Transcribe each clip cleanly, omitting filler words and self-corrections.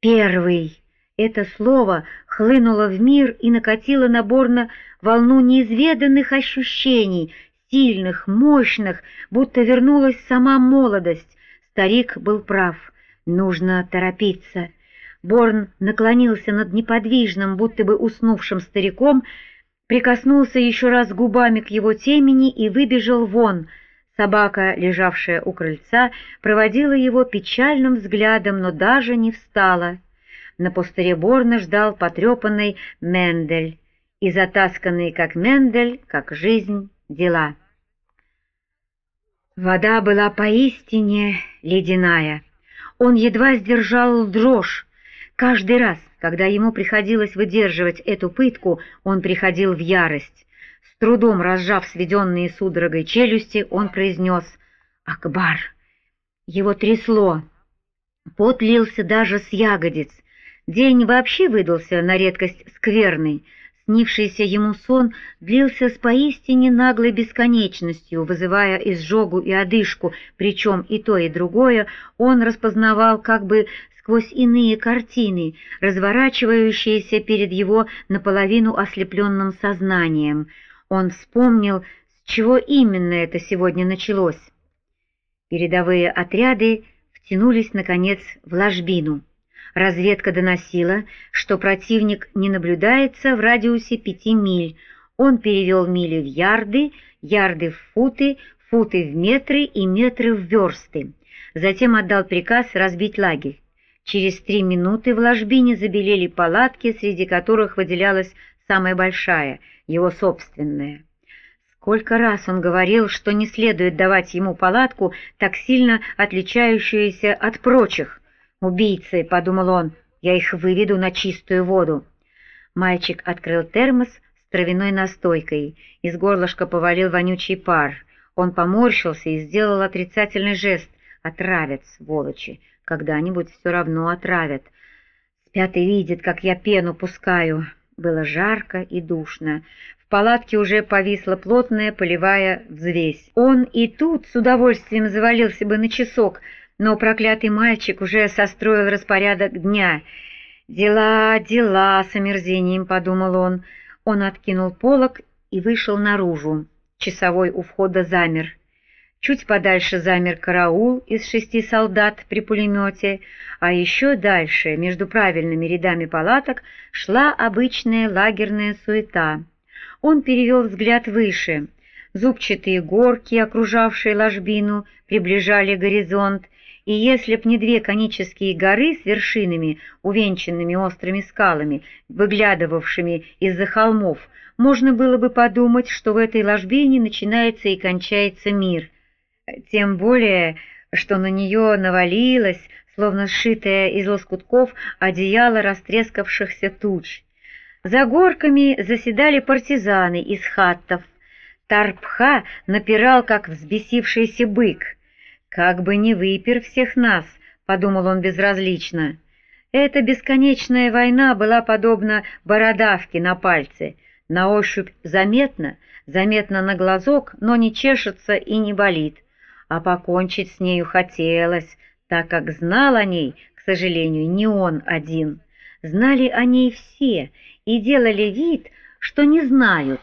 Первый. Это слово хлынуло в мир и накатило на Борна волну неизведанных ощущений, сильных, мощных, будто вернулась сама молодость. Старик был прав. Нужно торопиться. Борн наклонился над неподвижным, будто бы уснувшим стариком, прикоснулся еще раз губами к его темени и выбежал вон. Собака, лежавшая у крыльца, проводила его печальным взглядом, но даже не встала. На пустыре Борна ждал потрепанный Мендель и затасканный, как Мендель, как жизнь, дела. Вода была поистине ледяная. Он едва сдержал дрожь. Каждый раз, когда ему приходилось выдерживать эту пытку, он приходил в ярость. С трудом разжав сведенные судорогой челюсти, он произнес «Акбар». Его трясло. Пот лился даже с ягодиц. День вообще выдался на редкость скверный. Снившийся ему сон длился с поистине наглой бесконечностью, вызывая изжогу и одышку, причем и то, и другое он распознавал как бы сквозь иные картины, разворачивающиеся перед его наполовину ослепленным сознанием. Он вспомнил, с чего именно это сегодня началось. Передовые отряды втянулись, наконец, в ложбину. Разведка доносила, что противник не наблюдается в радиусе 5 миль. Он перевел мили в ярды, ярды в футы, футы в метры и метры в версты. Затем отдал приказ разбить лагерь. Через 3 минуты в ложбине забелели палатки, среди которых выделялась самая большая, его собственная. Сколько раз он говорил, что не следует давать ему палатку, так сильно отличающуюся от прочих. «Убийцы», — подумал он, — «я их выведу на чистую воду». Мальчик открыл термос с травяной настойкой. Из горлышка повалил вонючий пар. Он поморщился и сделал отрицательный жест. «Отравят, сволочи! Когда-нибудь все равно отравят. Спят и видят, как я пену пускаю». Было жарко и душно. В палатке уже повисла плотная полевая взвесь. Он и тут с удовольствием завалился бы на часок, но проклятый мальчик уже состроил распорядок дня. «Дела, дела!» — с омерзением подумал он. Он откинул полог и вышел наружу. Часовой у входа замер. Чуть подальше замер караул из 6 солдат при пулемете, а еще дальше, между правильными рядами палаток, шла обычная лагерная суета. Он перевел взгляд выше. Зубчатые горки, окружавшие ложбину, приближали горизонт, и если б не 2 конические горы с вершинами, увенчанными острыми скалами, выглядывавшими из-за холмов, можно было бы подумать, что в этой ложбине начинается и кончается мир. Тем более, что на нее навалилось, словно сшитое из лоскутков, одеяло растрескавшихся туч. За горками заседали партизаны из хаттов. Тарпха напирал, как взбесившийся бык. «Как бы не выпер всех нас», — подумал он безразлично. Эта бесконечная война была подобна бородавке на пальце. На ощупь заметно, заметно на глазок, но не чешется и не болит. А покончить с нею хотелось, так как знал о ней, к сожалению, не он один. Знали о ней все и делали вид, что не знают.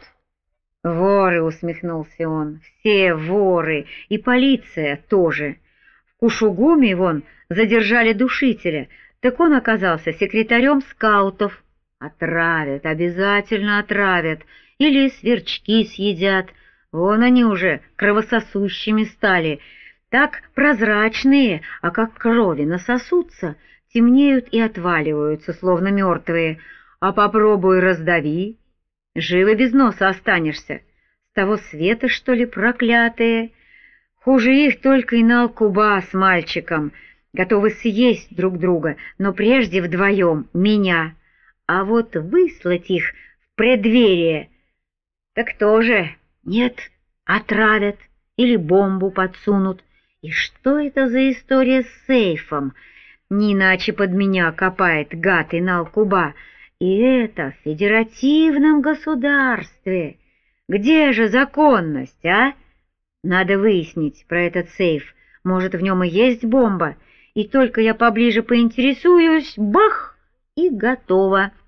«Воры!» — усмехнулся он. «Все воры! И полиция тоже! В Кушугуме, вон, задержали душителя, так он оказался секретарем скаутов. Отравят, обязательно отравят, или сверчки съедят. Вон они уже кровососущими стали, так прозрачные, а как крови насосутся, темнеют и отваливаются, словно мертвые. А попробуй раздави. Живо без носа останешься. С того света, что ли, проклятые? Хуже их только Инал-Куба с мальчиком. Готовы съесть друг друга, но прежде вдвоем меня. А вот выслать их в преддверие, так тоже нет, отравят или бомбу подсунут. И что это за история с сейфом? Не иначе под меня копает гад Инал-Куба. И это в федеративном государстве. Где же законность, а? Надо выяснить про этот сейф. Может, в нем и есть бомба, и только я поближе поинтересуюсь, бах, и готово.